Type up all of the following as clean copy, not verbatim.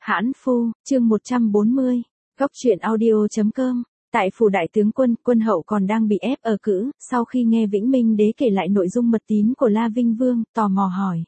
Hãn Phu, chương 140, Góc truyện audio.com. Tại phủ đại tướng quân, quân hậu còn đang bị ép ở cữ, sau khi nghe Vĩnh Minh đế kể lại nội dung mật tín của La Vinh Vương, tò mò hỏi.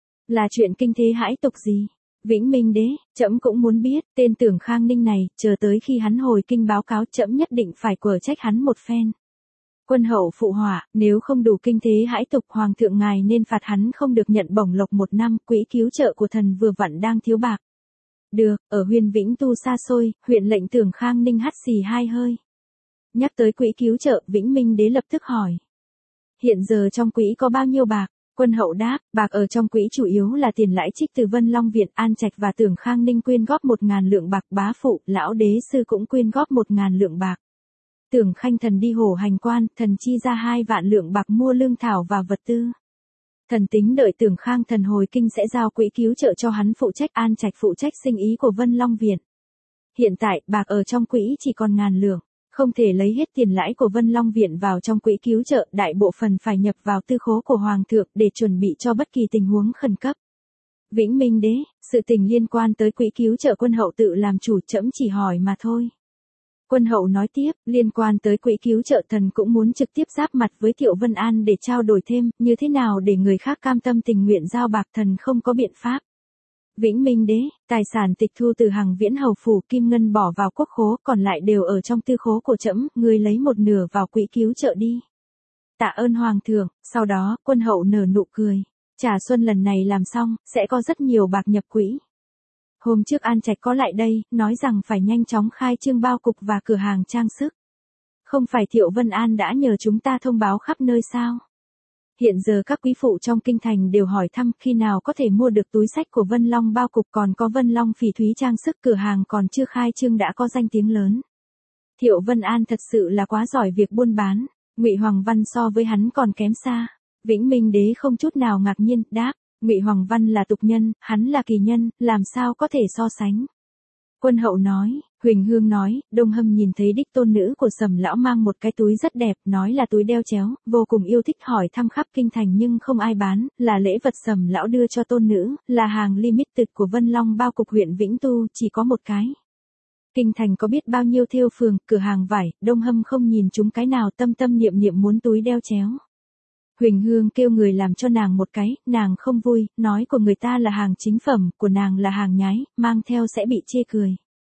Là chuyện kinh thế hãi tục gì? Vĩnh Minh đế, trẫm cũng muốn biết, tên Tưởng Khang Ninh này, chờ tới khi hắn hồi kinh báo cáo trẫm nhất định phải quở trách hắn một phen. Quân hậu phụ họa, nếu không đủ kinh thế hãi tục, hoàng thượng ngài nên phạt hắn không được nhận bổng lộc 1 năm, quỹ cứu trợ của thần vừa vặn đang thiếu bạc. Được, ở Huyền Vĩnh Tu xa xôi, huyện lệnh Tưởng Khang Ninh hắt xì 2 hơi. Nhắc tới quỹ cứu trợ, Vĩnh Minh đế lập tức hỏi. Hiện giờ trong quỹ có bao nhiêu bạc? Quân hậu đáp, bạc ở trong quỹ chủ yếu là tiền lãi trích từ Vân Long Viện, An Trạch và Tưởng Khang Ninh quyên góp 1.000 lượng bạc, bá phụ, lão đế sư cũng quyên góp 1.000 lượng bạc. Tưởng Khanh thần đi hổ hành quan, thần chi ra 2 vạn lượng bạc mua lương thảo và vật tư. Thần tính đợi Tưởng Khang thần hồi kinh sẽ giao quỹ cứu trợ cho hắn phụ trách, An Trạch phụ trách sinh ý của Vân Long Viện. Hiện tại, bạc ở trong quỹ chỉ còn 1.000 lượng, không thể lấy hết tiền lãi của Vân Long Viện vào trong quỹ cứu trợ, đại bộ phần phải nhập vào tư khố của Hoàng thượng để chuẩn bị cho bất kỳ tình huống khẩn cấp. Vĩnh Minh đế, sự tình liên quan tới quỹ cứu trợ quân hậu tự làm chủ, trẫm chỉ hỏi mà thôi. Quân hậu nói tiếp, liên quan tới quỹ cứu trợ thần cũng muốn trực tiếp giáp mặt với Thiệu Vân An để trao đổi thêm, như thế nào để người khác cam tâm tình nguyện giao bạc, thần không có biện pháp. Vĩnh Minh đế, tài sản tịch thu từ Hằng Viễn hầu phủ, kim ngân bỏ vào quốc khố, còn lại đều ở trong tư khố của trẫm, ngươi lấy 1/2 vào quỹ cứu trợ đi. Tạ ơn hoàng thượng. Sau đó, quân hậu nở nụ cười. Trà xuân lần này làm xong, sẽ có rất nhiều bạc nhập quỹ. Hôm trước An Trạch có lại đây, nói rằng phải nhanh chóng khai trương bao cục và cửa hàng trang sức. Không phải Thiệu Vân An đã nhờ chúng ta thông báo khắp nơi sao? Hiện giờ các quý phụ trong kinh thành đều hỏi thăm khi nào có thể mua được túi xách của Vân Long bao cục, còn có Vân Long phỉ thúy trang sức, cửa hàng còn chưa khai trương đã có danh tiếng lớn. Thiệu Vân An thật sự là quá giỏi việc buôn bán, Ngụy Hoàng Văn so với hắn còn kém xa. Vĩnh Minh đế không chút nào ngạc nhiên, đáp. Ngụy Hoàng Văn là tục nhân, hắn là kỳ nhân, làm sao có thể so sánh. Quân hậu nói, Huỳnh Hương nói, Đông Hâm nhìn thấy đích tôn nữ của Sầm lão mang một cái túi rất đẹp, nói là túi đeo chéo, vô cùng yêu thích, hỏi thăm khắp kinh thành nhưng không ai bán, là lễ vật Sầm lão đưa cho tôn nữ, là hàng limited của Vân Long bao cục huyện Vĩnh Tu, chỉ có một cái. Kinh thành có biết bao nhiêu thêu phường, cửa hàng vải, Đông Hâm không nhìn chúng cái nào, tâm tâm niệm niệm muốn túi đeo chéo. Huỳnh Hương kêu người làm cho nàng một cái, nàng không vui, nói của người ta là hàng chính phẩm, của nàng là hàng nhái, mang theo sẽ bị chê cười.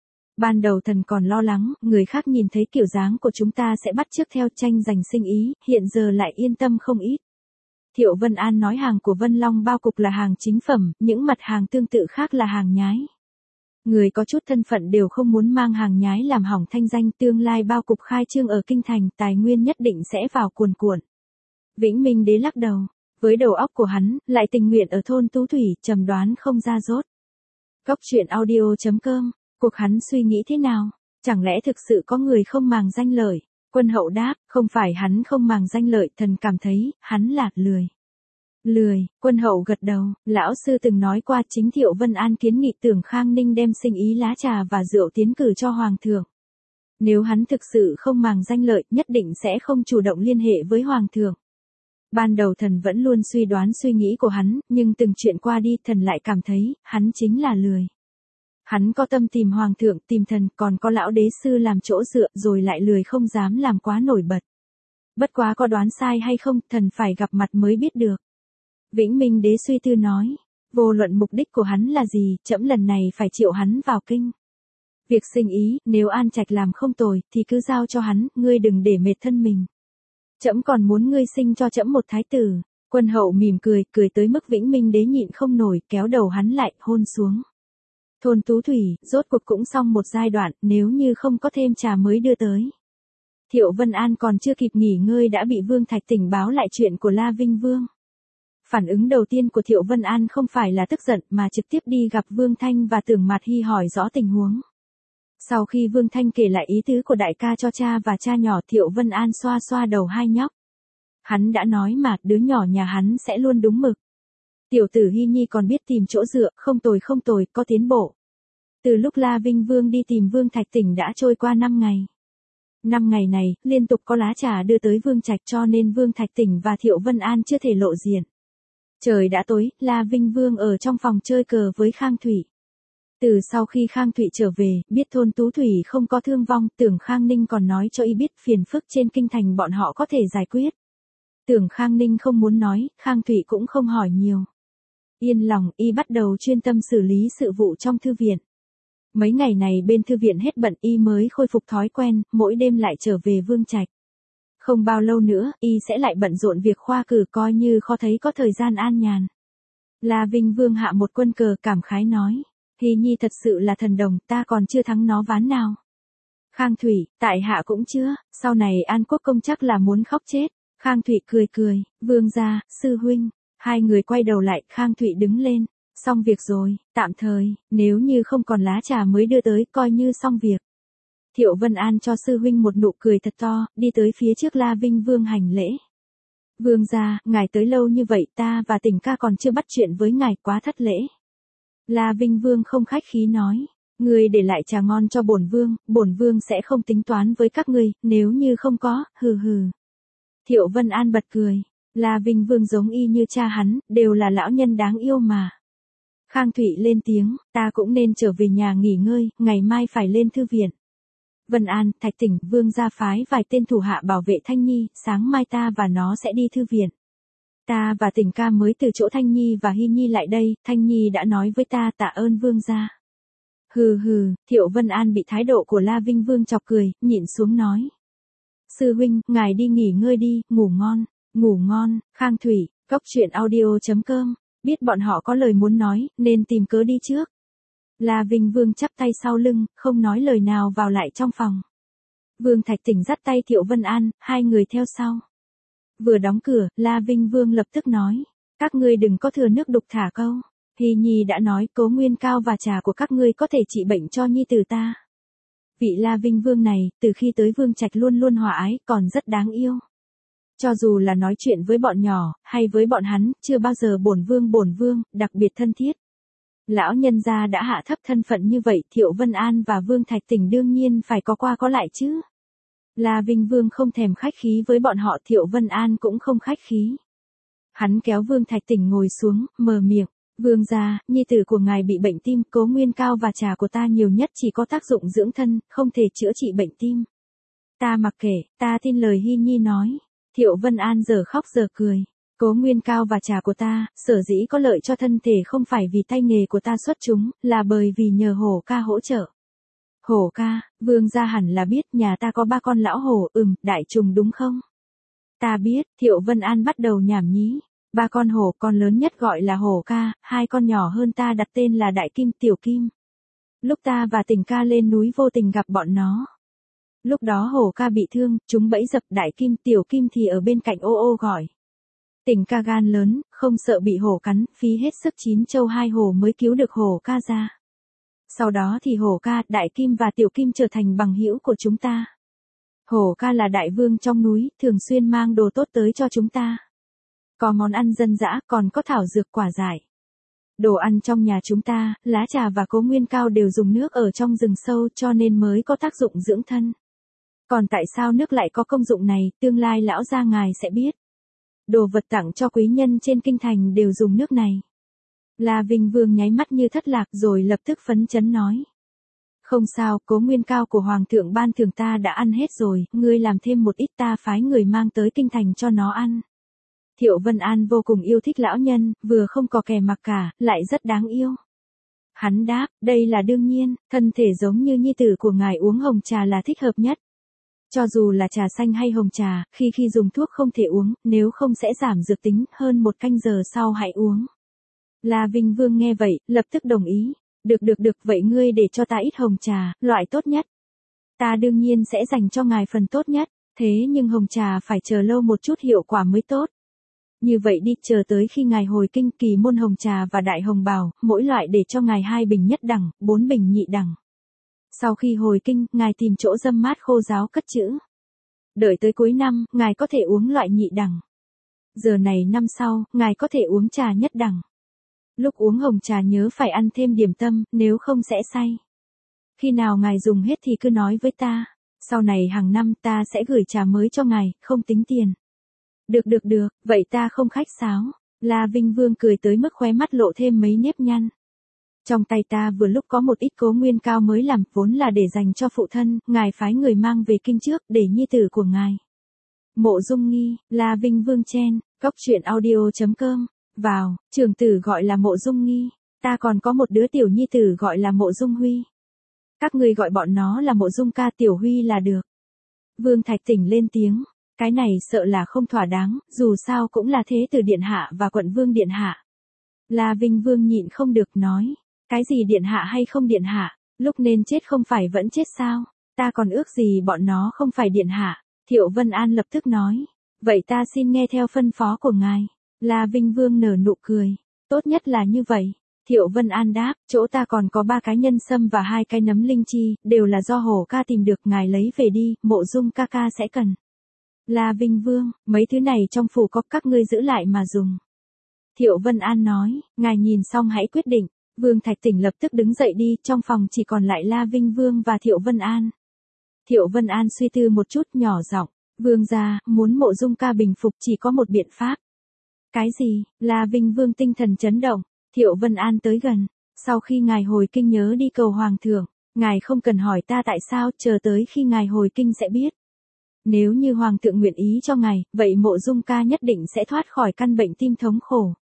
Ban đầu thần còn lo lắng, người khác nhìn thấy kiểu dáng của chúng ta sẽ bắt chước theo tranh giành sinh ý, hiện giờ lại yên tâm không ít. Thiệu Vân An nói hàng của Vân Long bao cục là hàng chính phẩm, những mặt hàng tương tự khác là hàng nhái. Người có chút thân phận đều không muốn mang hàng nhái làm hỏng thanh danh, tương lai bao cục khai trương ở kinh thành, tài nguyên nhất định sẽ vào cuồn cuộn. Vĩnh Minh đế lắc đầu, với đầu óc của hắn, lại tình nguyện ở thôn Tú Thủy, trầm đoán không ra rốt. Góc truyện audio.com, cuộc hắn suy nghĩ thế nào? Chẳng lẽ thực sự có người không màng danh lợi? Quân hậu đáp, không phải hắn không màng danh lợi, thần cảm thấy, hắn là lười. Lười, quân hậu gật đầu, lão sư từng nói qua, chính Thiệu Vân An kiến nghị Tưởng Khang Ninh đem sinh ý lá trà và rượu tiến cử cho hoàng thượng. Nếu hắn thực sự không màng danh lợi, nhất định sẽ không chủ động liên hệ với hoàng thượng. Ban đầu thần vẫn luôn suy đoán suy nghĩ của hắn, nhưng từng chuyện qua đi thần lại cảm thấy, hắn chính là lười. Hắn có tâm tìm hoàng thượng, tìm thần, còn có lão đế sư làm chỗ dựa, rồi lại lười không dám làm quá nổi bật. Bất quá có đoán sai hay không, thần phải gặp mặt mới biết được. Vĩnh Minh đế suy tư nói, vô luận mục đích của hắn là gì, trẫm lần này phải triệu hắn vào kinh. Việc sinh ý, nếu An Trạch làm không tồi, thì cứ giao cho hắn, ngươi đừng để mệt thân mình. Trẫm còn muốn ngươi sinh cho trẫm một thái tử. Quân hậu mỉm cười, cười tới mức Vĩnh Minh đế nhịn không nổi, kéo đầu hắn lại, hôn xuống. Thôn Tú Thủy, rốt cuộc cũng xong một giai đoạn, nếu như không có thêm trà mới đưa tới. Thiệu Vân An còn chưa kịp nghỉ ngơi đã bị Vương Thạch Tỉnh báo lại chuyện của La Vinh Vương. Phản ứng đầu tiên của Thiệu Vân An không phải là tức giận mà trực tiếp đi gặp Vương Thanh và Tưởng Mạt Hy hỏi rõ tình huống. Sau khi Vương Thanh kể lại ý tứ của đại ca cho cha và cha nhỏ, Thiệu Vân An xoa xoa đầu hai nhóc. Hắn đã nói mà, đứa nhỏ nhà hắn sẽ luôn đúng mực. Tiểu tử Hy Nhi còn biết tìm chỗ dựa, không tồi, có tiến bộ. Từ lúc La Vinh Vương đi tìm Vương Thạch Tỉnh đã trôi qua 5 ngày. 5 ngày này, liên tục có lá trà đưa tới Vương Trạch, cho nên Vương Thạch Tỉnh và Thiệu Vân An chưa thể lộ diện. Trời đã tối, La Vinh Vương ở trong phòng chơi cờ với Khang Thủy. Từ sau khi Khang Thụy trở về, biết thôn Tú Thủy không có thương vong, Tưởng Khang Ninh còn nói cho y biết phiền phức trên kinh thành bọn họ có thể giải quyết. Tưởng Khang Ninh không muốn nói, Khang Thụy cũng không hỏi nhiều. Yên lòng, y bắt đầu chuyên tâm xử lý sự vụ trong thư viện. Mấy ngày này bên thư viện hết bận, y mới khôi phục thói quen, mỗi đêm lại trở về Vương Trạch. Không bao lâu nữa, y sẽ lại bận rộn việc khoa cử, coi như khó thấy có thời gian an nhàn. La Vinh Vương hạ một quân cờ, cảm khái nói. Hy Nhi thật sự là thần đồng, ta còn chưa thắng nó ván nào. Khang Thụy, tại hạ cũng chưa, sau này An Quốc công chắc là muốn khóc chết. Khang Thụy cười cười, Vương gia, sư huynh. Hai người quay đầu lại, Khang Thụy đứng lên. Xong việc rồi, tạm thời, nếu như không còn lá trà mới đưa tới, coi như xong việc. Thiệu Vân An cho sư huynh một nụ cười thật to, đi tới phía trước La Vinh Vương hành lễ. Vương gia, ngài tới lâu như vậy, ta và Tình ca còn chưa bắt chuyện với ngài, quá thất lễ. La Vinh Vương không khách khí nói, ngươi để lại trà ngon cho bổn vương sẽ không tính toán với các ngươi, nếu như không có, hừ hừ. Thiệu Vân An bật cười, La Vinh Vương giống y như cha hắn, đều là lão nhân đáng yêu mà. Khang Thụy lên tiếng, ta cũng nên trở về nhà nghỉ ngơi, ngày mai phải lên thư viện. Vân An, Thạch Tỉnh, Vương gia phái vài tên thủ hạ bảo vệ Thanh Nhi, sáng mai ta và nó sẽ đi thư viện. Ta và Tình ca mới từ chỗ Thanh Nhi và Hy Nhi lại đây, Thanh Nhi đã nói với ta tạ ơn Vương gia. Hừ hừ, Thiệu Vân An bị thái độ của La Vinh Vương chọc cười, nhịn xuống nói. Sư huynh, ngài đi nghỉ ngơi đi, ngủ ngon, Khang Thụy, Cốc Truyện Audio.com, biết bọn họ có lời muốn nói, nên tìm cớ đi trước. La Vinh Vương chắp tay sau lưng, không nói lời nào vào lại trong phòng. Vương Thạch Tỉnh dắt tay Thiệu Vân An, hai người theo sau. Vừa đóng cửa, La Vinh Vương lập tức nói, các ngươi đừng có thừa nước đục thả câu. Hy Nhi đã nói Cố Nguyên Cao và trà của các ngươi có thể trị bệnh cho nhi tử ta. Vị La Vinh Vương này, từ khi tới Vương Trạch luôn luôn hòa ái, còn rất đáng yêu. Cho dù là nói chuyện với bọn nhỏ, hay với bọn hắn, chưa bao giờ bổn vương, đặc biệt thân thiết. Lão nhân gia đã hạ thấp thân phận như vậy, Thiệu Vân An và Vương Thạch Tỉnh đương nhiên phải có qua có lại chứ. La Vinh Vương không thèm khách khí với bọn họ, Thiệu Vân An cũng không khách khí. Hắn kéo Vương Thạch Tỉnh ngồi xuống, mở miệng, Vương gia, nhi tử của ngài bị bệnh tim, Cố Nguyên Cao và trà của ta nhiều nhất chỉ có tác dụng dưỡng thân, không thể chữa trị bệnh tim. Ta mặc kệ, ta tin lời Hy Nhi nói. Thiệu Vân An giờ khóc giờ cười. Cố Nguyên Cao và trà của ta, sở dĩ có lợi cho thân thể không phải vì tay nghề của ta xuất chúng, là bởi vì nhờ hổ ca hỗ trợ. Hổ ca, Vương gia hẳn là biết nhà ta có 3 con lão hổ, đại trùng đúng không? Ta biết, Thiệu Vân An bắt đầu nhảm nhí. 3 con hổ, con lớn nhất gọi là hổ ca, 2 con nhỏ hơn ta đặt tên là đại kim, tiểu kim. Lúc ta và Tình ca lên núi vô tình gặp bọn nó. Lúc đó hổ ca bị thương, chúng bẫy dập, đại kim, tiểu kim thì ở bên cạnh ô ô gọi. Tình ca gan lớn, không sợ bị hổ cắn, phí hết sức 9 châu 2 hổ mới cứu được hổ ca ra. Sau đó thì hổ ca, đại kim và tiểu kim trở thành bằng hữu của chúng ta. Hổ ca là đại vương trong núi, thường xuyên mang đồ tốt tới cho chúng ta. Có món ăn dân dã, còn có thảo dược quả dại. Đồ ăn trong nhà chúng ta, lá trà và Cố Nguyên Cao đều dùng nước ở trong rừng sâu cho nên mới có tác dụng dưỡng thân. Còn tại sao nước lại có công dụng này, tương lai lão gia ngài sẽ biết. Đồ vật tặng cho quý nhân trên kinh thành đều dùng nước này. La Vinh Vương nháy mắt như thất lạc rồi lập tức phấn chấn nói. Không sao, Cố Nguyên Cao của Hoàng thượng ban thưởng ta đã ăn hết rồi, ngươi làm thêm một ít ta phái người mang tới kinh thành cho nó ăn. Thiệu Vân An vô cùng yêu thích lão nhân, vừa không có kẻ mặc cả, lại rất đáng yêu. Hắn đáp, đây là đương nhiên, thân thể giống như nhi tử của ngài uống hồng trà là thích hợp nhất. Cho dù là trà xanh hay hồng trà, khi dùng thuốc không thể uống, nếu không sẽ giảm dược tính, hơn 1 canh giờ sau hãy uống. La Vinh Vương nghe vậy, lập tức đồng ý. Được, vậy ngươi để cho ta ít hồng trà, loại tốt nhất. Ta đương nhiên sẽ dành cho ngài phần tốt nhất, thế nhưng hồng trà phải chờ lâu một chút hiệu quả mới tốt. Như vậy đi, chờ tới khi ngài hồi kinh, kỳ môn hồng trà và đại hồng bào, mỗi loại để cho ngài 2 bình nhất đẳng, 4 bình nhị đẳng. Sau khi hồi kinh, ngài tìm chỗ râm mát khô ráo cất trữ. Đợi tới cuối năm, ngài có thể uống loại nhị đẳng. Giờ này năm sau, ngài có thể uống trà nhất đẳng. Lúc uống hồng trà nhớ phải ăn thêm điểm tâm, nếu không sẽ say. Khi nào ngài dùng hết thì cứ nói với ta. Sau này hàng năm ta sẽ gửi trà mới cho ngài, không tính tiền. Được, vậy ta không khách sáo. La Vinh Vương cười tới mức khóe mắt lộ thêm mấy nếp nhăn. Trong tay ta vừa lúc có một ít Cố Nguyên Cao mới làm, vốn là để dành cho phụ thân, ngài phái người mang về kinh trước, để nhi tử của ngài. Mộ Dung Nghi, La Vinh Vương chen, cốc truyện audio.com, vào, trưởng tử gọi là Mộ Dung Nghi, ta còn có một đứa tiểu nhi tử gọi là Mộ Dung Huy. Các ngươi gọi bọn nó là Mộ Dung ca, Tiểu Huy là được. Vương Thạch Tỉnh lên tiếng, cái này sợ là không thỏa đáng, dù sao cũng là thế tử điện hạ và quận vương điện hạ. La Vinh Vương nhịn không được nói, cái gì điện hạ hay không điện hạ, lúc nên chết không phải vẫn chết sao, ta còn ước gì bọn nó không phải điện hạ. Thiệu Vân An lập tức nói, vậy ta xin nghe theo phân phó của ngài. La Vinh Vương nở nụ cười, tốt nhất là như vậy. Thiệu Vân An đáp, chỗ ta còn có 3 cái nhân sâm và 2 cái nấm linh chi, đều là do Hổ ca tìm được, ngài lấy về đi, Mộ Dung ca ca sẽ cần. La Vinh Vương, mấy thứ này trong phủ có, các ngươi giữ lại mà dùng. Thiệu Vân An nói, ngài nhìn xong hãy quyết định. Vương Thạch Tỉnh lập tức đứng dậy đi, trong phòng chỉ còn lại La Vinh Vương và Thiệu Vân An. Thiệu Vân An suy tư một chút, nhỏ giọng, vương gia, muốn Mộ Dung ca bình phục chỉ có một biện pháp. Cái gì? La Vinh Vương tinh thần chấn động. Thiệu Vân An tới gần, sau khi ngài hồi kinh nhớ đi cầu hoàng thượng, ngài không cần hỏi ta tại sao, chờ tới khi ngài hồi kinh sẽ biết. Nếu như hoàng thượng nguyện ý cho ngài, vậy Mộ Dung ca nhất định sẽ thoát khỏi căn bệnh tim thống khổ.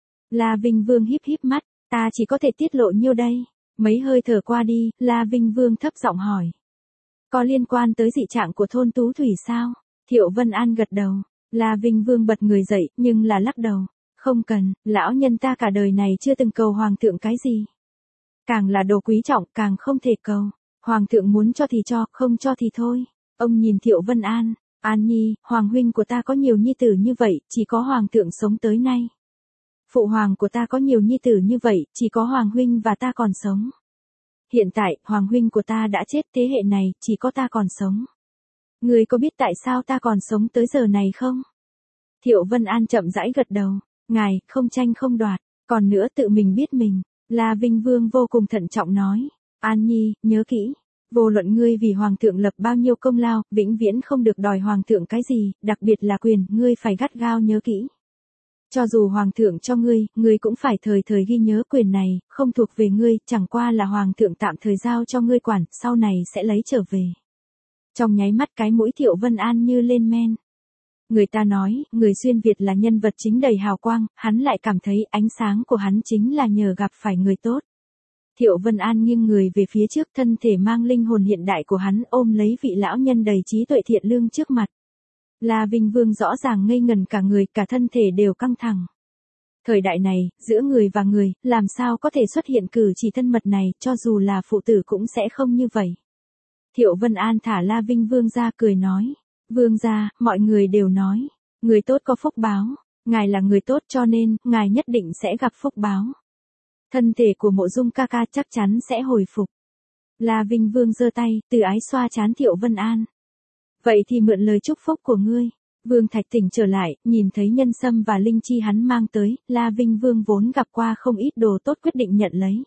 La Vinh Vương híp híp mắt, ta chỉ có thể tiết lộ nhiêu đây. Mấy hơi thở qua đi, La Vinh Vương thấp giọng hỏi. Có liên quan tới dị trạng của thôn Tú Thủy sao? Thiệu Vân An gật đầu. La Vinh Vương bật người dậy, nhưng là lắc đầu. Không cần, lão nhân ta cả đời này chưa từng cầu hoàng thượng cái gì. Càng là đồ quý trọng, càng không thể cầu. Hoàng thượng muốn cho thì cho, không cho thì thôi. Ông nhìn Thiệu Vân An. An Nhi, hoàng huynh của ta có nhiều nhi tử như vậy, chỉ có hoàng thượng sống tới nay. Phụ hoàng của ta có nhiều nhi tử như vậy, chỉ có hoàng huynh và ta còn sống. Hiện tại, hoàng huynh của ta đã chết, thế hệ này, chỉ có ta còn sống. Ngươi có biết tại sao ta còn sống tới giờ này không? Thiệu Vân An chậm rãi gật đầu. Ngài, không tranh không đoạt, còn nữa tự mình biết mình. La Vinh Vương vô cùng thận trọng nói. An Nhi, nhớ kỹ. Vô luận ngươi vì hoàng thượng lập bao nhiêu công lao, vĩnh viễn không được đòi hoàng thượng cái gì, đặc biệt là quyền, ngươi phải gắt gao nhớ kỹ. Cho dù hoàng thượng cho ngươi cũng phải thời thời ghi nhớ quyền này, không thuộc về ngươi, chẳng qua là hoàng thượng tạm thời giao cho ngươi quản, sau này sẽ lấy trở về. Trong nháy mắt cái mũi Thiệu Vân An như lên men. Người ta nói, người xuyên Việt là nhân vật chính đầy hào quang, hắn lại cảm thấy ánh sáng của hắn chính là nhờ gặp phải người tốt. Thiệu Vân An nghiêng người về phía trước, thân thể mang linh hồn hiện đại của hắn ôm lấy vị lão nhân đầy trí tuệ thiện lương trước mặt. La Vinh Vương rõ ràng ngây ngần cả người, cả thân thể đều căng thẳng. Thời đại này, giữa người và người, làm sao có thể xuất hiện cử chỉ thân mật này, cho dù là phụ tử cũng sẽ không như vậy. Thiệu Vân An thả La Vinh Vương ra cười nói. Vương gia, mọi người đều nói, người tốt có phúc báo, ngài là người tốt cho nên, ngài nhất định sẽ gặp phúc báo. Thân thể của Mộ Dung ca ca chắc chắn sẽ hồi phục. La Vinh Vương giơ tay, từ ái xoa trán Thiệu Vân An. Vậy thì mượn lời chúc phúc của ngươi. Vương Thạch Tỉnh trở lại, nhìn thấy nhân sâm và linh chi hắn mang tới, La Vinh Vương vốn gặp qua không ít đồ tốt quyết định nhận lấy.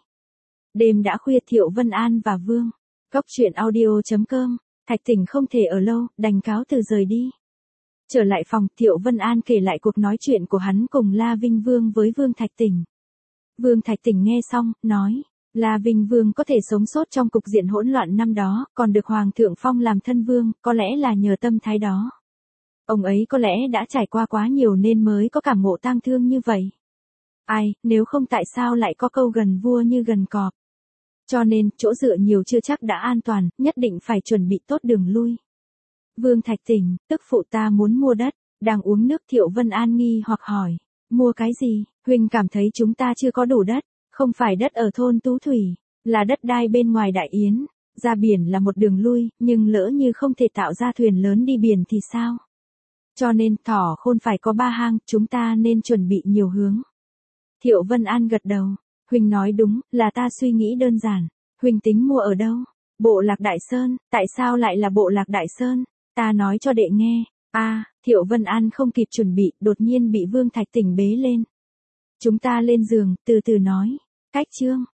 Đêm đã khuya, Thiệu Vân An và Vương. Cốc truyện audio.com. Thạch Tỉnh không thể ở lâu, đành cáo từ rời đi. Trở lại phòng, Thiệu Vân An kể lại cuộc nói chuyện của hắn cùng La Vinh Vương với Vương Thạch Tỉnh. Vương Thạch Tỉnh nghe xong, nói, La Vinh Vương có thể sống sót trong cục diện hỗn loạn năm đó, còn được Hoàng thượng phong làm thân vương, có lẽ là nhờ tâm thái đó. Ông ấy có lẽ đã trải qua quá nhiều nên mới có cảm ngộ tang thương như vậy. Ai, nếu không tại sao lại có câu gần vua như gần cọp. Cho nên, chỗ dựa nhiều chưa chắc đã an toàn, nhất định phải chuẩn bị tốt đường lui. Vương Thạch Tỉnh, tức phụ ta muốn mua đất, đang uống nước. Thiệu Vân An nghi hoặc hỏi, mua cái gì, huynh cảm thấy chúng ta chưa có đủ đất, không phải đất ở thôn Tú Thủy, là đất đai bên ngoài Đại Yến, ra biển là một đường lui, nhưng lỡ như không thể tạo ra thuyền lớn đi biển thì sao? Cho nên, thỏ khôn phải có 3 hang, chúng ta nên chuẩn bị nhiều hướng. Thiệu Vân An gật đầu. Huynh nói đúng, là ta suy nghĩ đơn giản. Huynh tính mua ở đâu? Bộ Lạc Đại Sơn, tại sao lại là Bộ Lạc Đại Sơn? Ta nói cho đệ nghe. Thiệu Vân An không kịp chuẩn bị, đột nhiên bị Vương Thạch Tỉnh bế lên. Chúng ta lên giường, từ từ nói. Cách chương.